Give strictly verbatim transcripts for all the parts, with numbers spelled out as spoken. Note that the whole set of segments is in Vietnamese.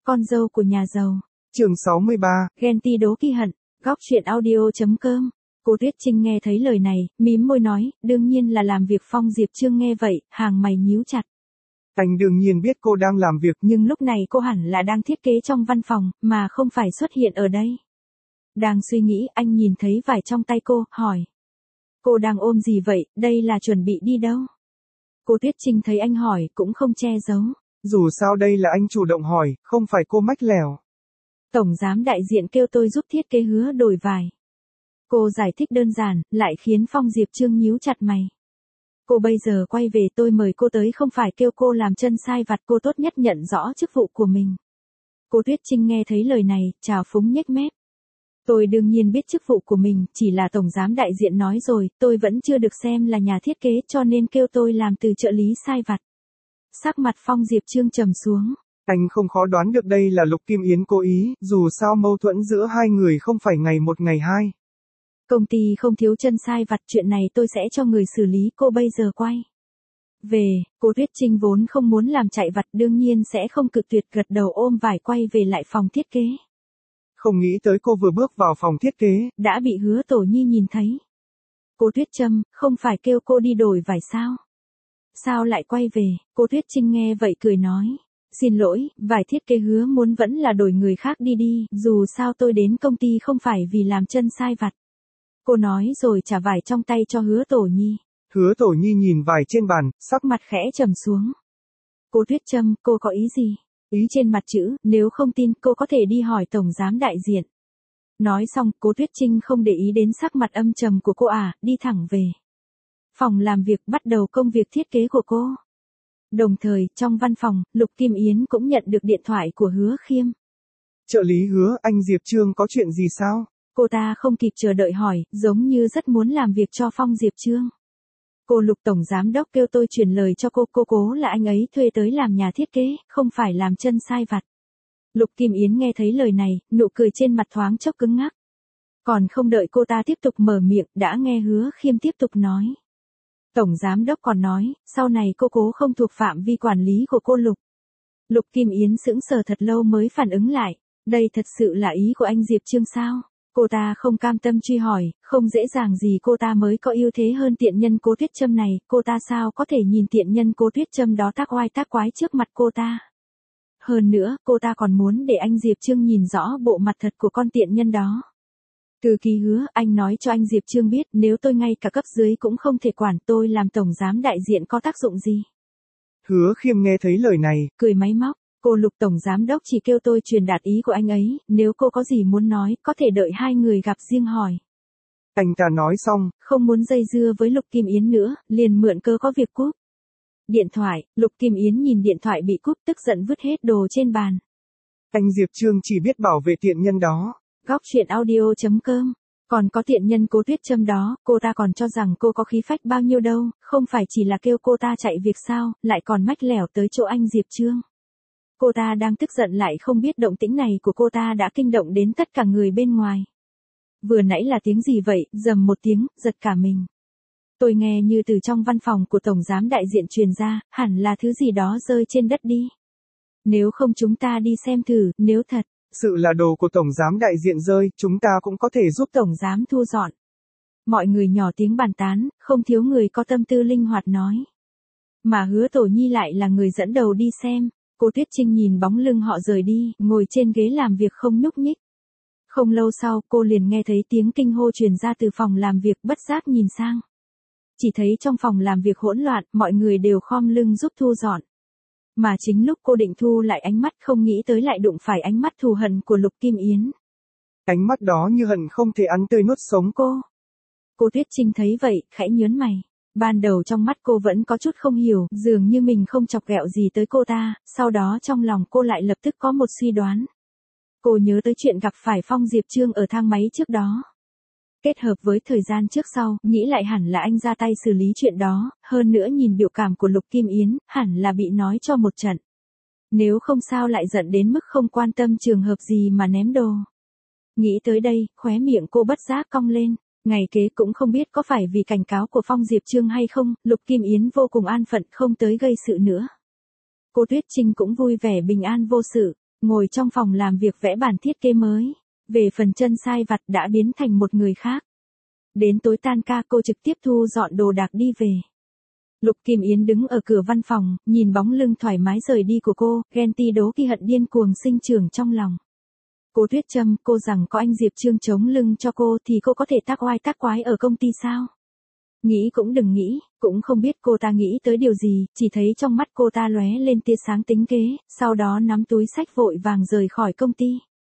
Con dâu của nhà giàu. Chương sáu mươi ba. Ghen ti đố kỵ hận. Góc truyện audio chấm com. Cô Tuyết Trinh nghe thấy lời này, mím môi nói, đương nhiên là làm việc. Phong Diệp Trương nghe vậy, hàng mày nhíu chặt. Anh đương nhiên biết cô đang làm việc. Nhưng lúc này cô hẳn là đang thiết kế trong văn phòng, mà không phải xuất hiện ở đây. Đang suy nghĩ, anh nhìn thấy vải trong tay cô, hỏi. Cô đang ôm gì vậy, đây là chuẩn bị đi đâu? Cô Tuyết Trinh thấy anh hỏi, cũng không che giấu. Dù sao đây là anh chủ động hỏi, không phải cô mách lèo. Tổng giám đại diện kêu tôi giúp thiết kế hứa đổi vải. Cô giải thích đơn giản, lại khiến Phong Diệp Trương nhíu chặt mày. Cô bây giờ quay về, tôi mời cô tới không phải kêu cô làm chân sai vặt, cô tốt nhất nhận rõ chức vụ của mình. Cô Tuyết Trinh nghe thấy lời này, trào phúng nhếch mép. Tôi đương nhiên biết chức vụ của mình, chỉ là tổng giám đại diện nói rồi, tôi vẫn chưa được xem là nhà thiết kế cho nên kêu tôi làm từ trợ lý sai vặt. Sắc mặt Phong Diệp Trương trầm xuống. Anh không khó đoán được đây là Lục Kim Yến cố ý, dù sao mâu thuẫn giữa hai người không phải ngày một ngày hai. Công ty không thiếu chân sai vặt, chuyện này tôi sẽ cho người xử lý. Cô bây giờ quay về. Cô Tuyết Trinh vốn không muốn làm chạy vặt, đương nhiên sẽ không cự tuyệt, gật đầu ôm vải quay về lại phòng thiết kế. Không nghĩ tới cô vừa bước vào phòng thiết kế, đã bị Hứa Tổ Nhi nhìn thấy. Cô Tuyết Trâm, không phải kêu cô đi đổi vải sao? Sao lại quay về? Cô Tuyết Trinh nghe vậy cười nói. Xin lỗi, vải thiết kế hứa muốn vẫn là đổi người khác đi đi, dù sao tôi đến công ty không phải vì làm chân sai vặt. Cô nói rồi trả vải trong tay cho Hứa Tổ Nhi. Hứa Tổ Nhi nhìn vải trên bàn, sắc mặt khẽ trầm xuống. Cô Tuyết Trâm, cô có ý gì? Ý trên mặt chữ, nếu không tin cô có thể đi hỏi tổng giám đại diện. Nói xong, cô Tuyết Trinh không để ý đến sắc mặt âm trầm của cô à, đi thẳng về phòng làm việc, bắt đầu công việc thiết kế của cô. Đồng thời, trong văn phòng, Lục Kim Yến cũng nhận được điện thoại của Hứa Khiêm. Trợ lý Hứa, anh Diệp Trương có chuyện gì sao? Cô ta không kịp chờ đợi hỏi, giống như rất muốn làm việc cho Phong Diệp Trương. Cô Lục tổng giám đốc kêu tôi truyền lời cho cô, cô cố là anh ấy thuê tới làm nhà thiết kế, không phải làm chân sai vặt. Lục Kim Yến nghe thấy lời này, nụ cười trên mặt thoáng chốc cứng ngắc. Còn không đợi cô ta tiếp tục mở miệng, đã nghe Hứa Khiêm tiếp tục nói. Tổng giám đốc còn nói, sau này cô cố không thuộc phạm vi quản lý của cô Lục. Lục Kim Yến sững sờ thật lâu mới phản ứng lại, đây thật sự là ý của anh Diệp Trương sao? Cô ta không cam tâm truy hỏi, không dễ dàng gì cô ta mới có ưu thế hơn tiện nhân Cố Tuyết Trâm này, cô ta sao có thể nhìn tiện nhân Cố Tuyết Trâm đó tác oai tác quái trước mặt cô ta. Hơn nữa, cô ta còn muốn để anh Diệp Trương nhìn rõ bộ mặt thật của con tiện nhân đó. Từ ký Hứa, anh nói cho anh Diệp Trương biết, nếu tôi ngay cả cấp dưới cũng không thể quản, tôi làm tổng giám đại diện có tác dụng gì? Hứa Khiêm nghe thấy lời này, cười máy móc. Cô Lục tổng giám đốc chỉ kêu tôi truyền đạt ý của anh ấy, nếu cô có gì muốn nói, có thể đợi hai người gặp riêng hỏi. Anh ta nói xong, không muốn dây dưa với Lục Kim Yến nữa, liền mượn cơ có việc cúp điện thoại. Lục Kim Yến nhìn điện thoại bị cúp, tức giận vứt hết đồ trên bàn. Anh Diệp Trương chỉ biết bảo vệ tiện nhân đó. Góc truyện audio chấm com. Còn có tiện nhân Cố Tuyết Trâm đó, cô ta còn cho rằng cô có khí phách bao nhiêu đâu, không phải chỉ là kêu cô ta chạy việc sao, lại còn mách lẻo tới chỗ anh Diệp Trương. Cô ta đang tức giận lại không biết động tĩnh này của cô ta đã kinh động đến tất cả người bên ngoài. Vừa nãy là tiếng gì vậy, rầm một tiếng, giật cả mình. Tôi nghe như từ trong văn phòng của tổng giám đại diện truyền ra, hẳn là thứ gì đó rơi trên đất đi. Nếu không chúng ta đi xem thử, nếu thật sự là đồ của tổng giám đại diện rơi, chúng ta cũng có thể giúp tổng giám thu dọn. Mọi người nhỏ tiếng bàn tán, không thiếu người có tâm tư linh hoạt nói. Mà Hứa Tổ Nhi lại là người dẫn đầu đi xem. Cô Tuyết Trinh nhìn bóng lưng họ rời đi, ngồi trên ghế làm việc không nhúc nhích. Không lâu sau, cô liền nghe thấy tiếng kinh hô truyền ra từ phòng làm việc, bất giác nhìn sang. Chỉ thấy trong phòng làm việc hỗn loạn, mọi người đều khom lưng giúp thu dọn. Mà chính lúc cô định thu lại ánh mắt, không nghĩ tới lại đụng phải ánh mắt thù hận của Lục Kim Yến. Ánh mắt đó như hận không thể ăn tươi nuốt sống cô. Cô Tuyết Trinh thấy vậy, khẽ nhớn mày. Ban đầu trong mắt cô vẫn có chút không hiểu, dường như mình không chọc ghẹo gì tới cô ta, sau đó trong lòng cô lại lập tức có một suy đoán. Cô nhớ tới chuyện gặp phải Phong Diệp Trương ở thang máy trước đó. Kết hợp với thời gian trước sau, nghĩ lại hẳn là anh ra tay xử lý chuyện đó, hơn nữa nhìn biểu cảm của Lục Kim Yến, hẳn là bị nói cho một trận. Nếu không sao lại giận đến mức không quan tâm trường hợp gì mà ném đồ. Nghĩ tới đây, khóe miệng cô bất giác cong lên. Ngày kế cũng không biết có phải vì cảnh cáo của Phong Diệp Trương hay không, Lục Kim Yến vô cùng an phận không tới gây sự nữa. Cô Tuyết Trinh cũng vui vẻ bình an vô sự. ngồi trong phòng làm việc vẽ bản thiết kế mới. Về phần chân sai vặt đã biến thành một người khác. Đến tối tan ca cô trực tiếp thu dọn đồ đạc đi về. Lục Kim Yến đứng ở cửa văn phòng, nhìn bóng lưng thoải mái rời đi của cô, ghen ti đố kỵ hận điên cuồng sinh trưởng trong lòng. Cô Tuyết Trâm, cô rằng có anh Diệp Trương chống lưng cho cô thì cô có thể tác oai tác quái ở công ty sao? Nghĩ cũng đừng nghĩ, cũng không biết cô ta nghĩ tới điều gì, chỉ thấy trong mắt cô ta lóe lên tia sáng tính kế, sau đó nắm túi xách vội vàng rời khỏi công ty.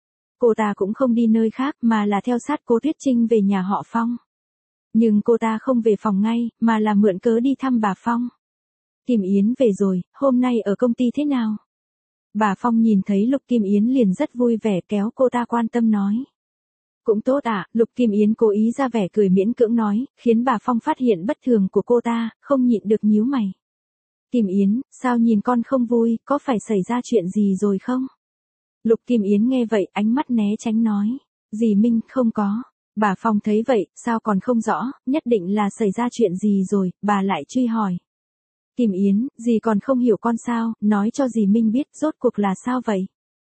Cô ta cũng không đi nơi khác mà là theo sát cô Tuyết Trinh về nhà họ Phong. Nhưng cô ta không về phòng ngay, mà là mượn cớ đi thăm bà Phong. Kim Yến về rồi, hôm nay ở công ty thế nào? Bà Phong nhìn thấy Lục Kim Yến liền rất vui vẻ kéo cô ta quan tâm nói. Cũng tốt ạ, à, Lục Kim Yến cố ý ra vẻ cười miễn cưỡng nói, khiến bà Phong phát hiện bất thường của cô ta, không nhịn được nhíu mày. Kim Yến, sao nhìn con không vui, có phải xảy ra chuyện gì rồi không? Lục Kim Yến nghe vậy, ánh mắt né tránh nói. Dì Minh, không có. Bà Phong thấy vậy, sao còn không rõ, nhất định là xảy ra chuyện gì rồi, bà lại truy hỏi. Kim Yến, dì còn không hiểu con sao, nói cho dì Minh biết rốt cuộc là sao vậy?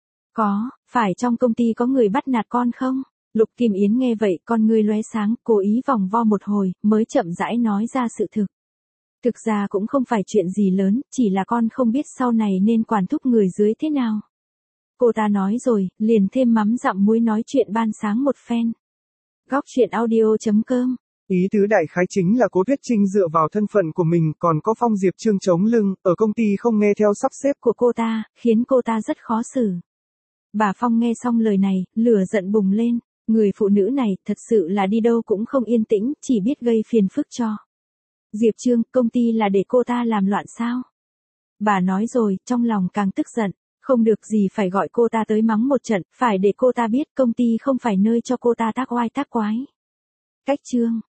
Có, phải trong công ty có người bắt nạt con không? Lục Kim Yến nghe vậy, con ngươi lóe sáng, cố ý vòng vo một hồi, mới chậm rãi nói ra sự thực. Thực ra cũng không phải chuyện gì lớn, chỉ là con không biết sau này nên quản thúc người dưới thế nào. Cô ta nói rồi, liền thêm mắm dặm muối nói chuyện ban sáng một phen. Góc truyện audio chấm com. Ý tứ đại khái chính là Cố Tuyết Trinh dựa vào thân phận của mình còn có Phong Diệp Trương chống lưng, ở công ty không nghe theo sắp xếp của cô ta, khiến cô ta rất khó xử. Bà Phong nghe xong lời này, lửa giận bùng lên, người phụ nữ này thật sự là đi đâu cũng không yên tĩnh, chỉ biết gây phiền phức cho. Diệp Trương, công ty là để cô ta làm loạn sao? Bà nói rồi, trong lòng càng tức giận. Không được gì phải gọi cô ta tới mắng một trận, phải để cô ta biết công ty không phải nơi cho cô ta tác oai tác quái. Cách chương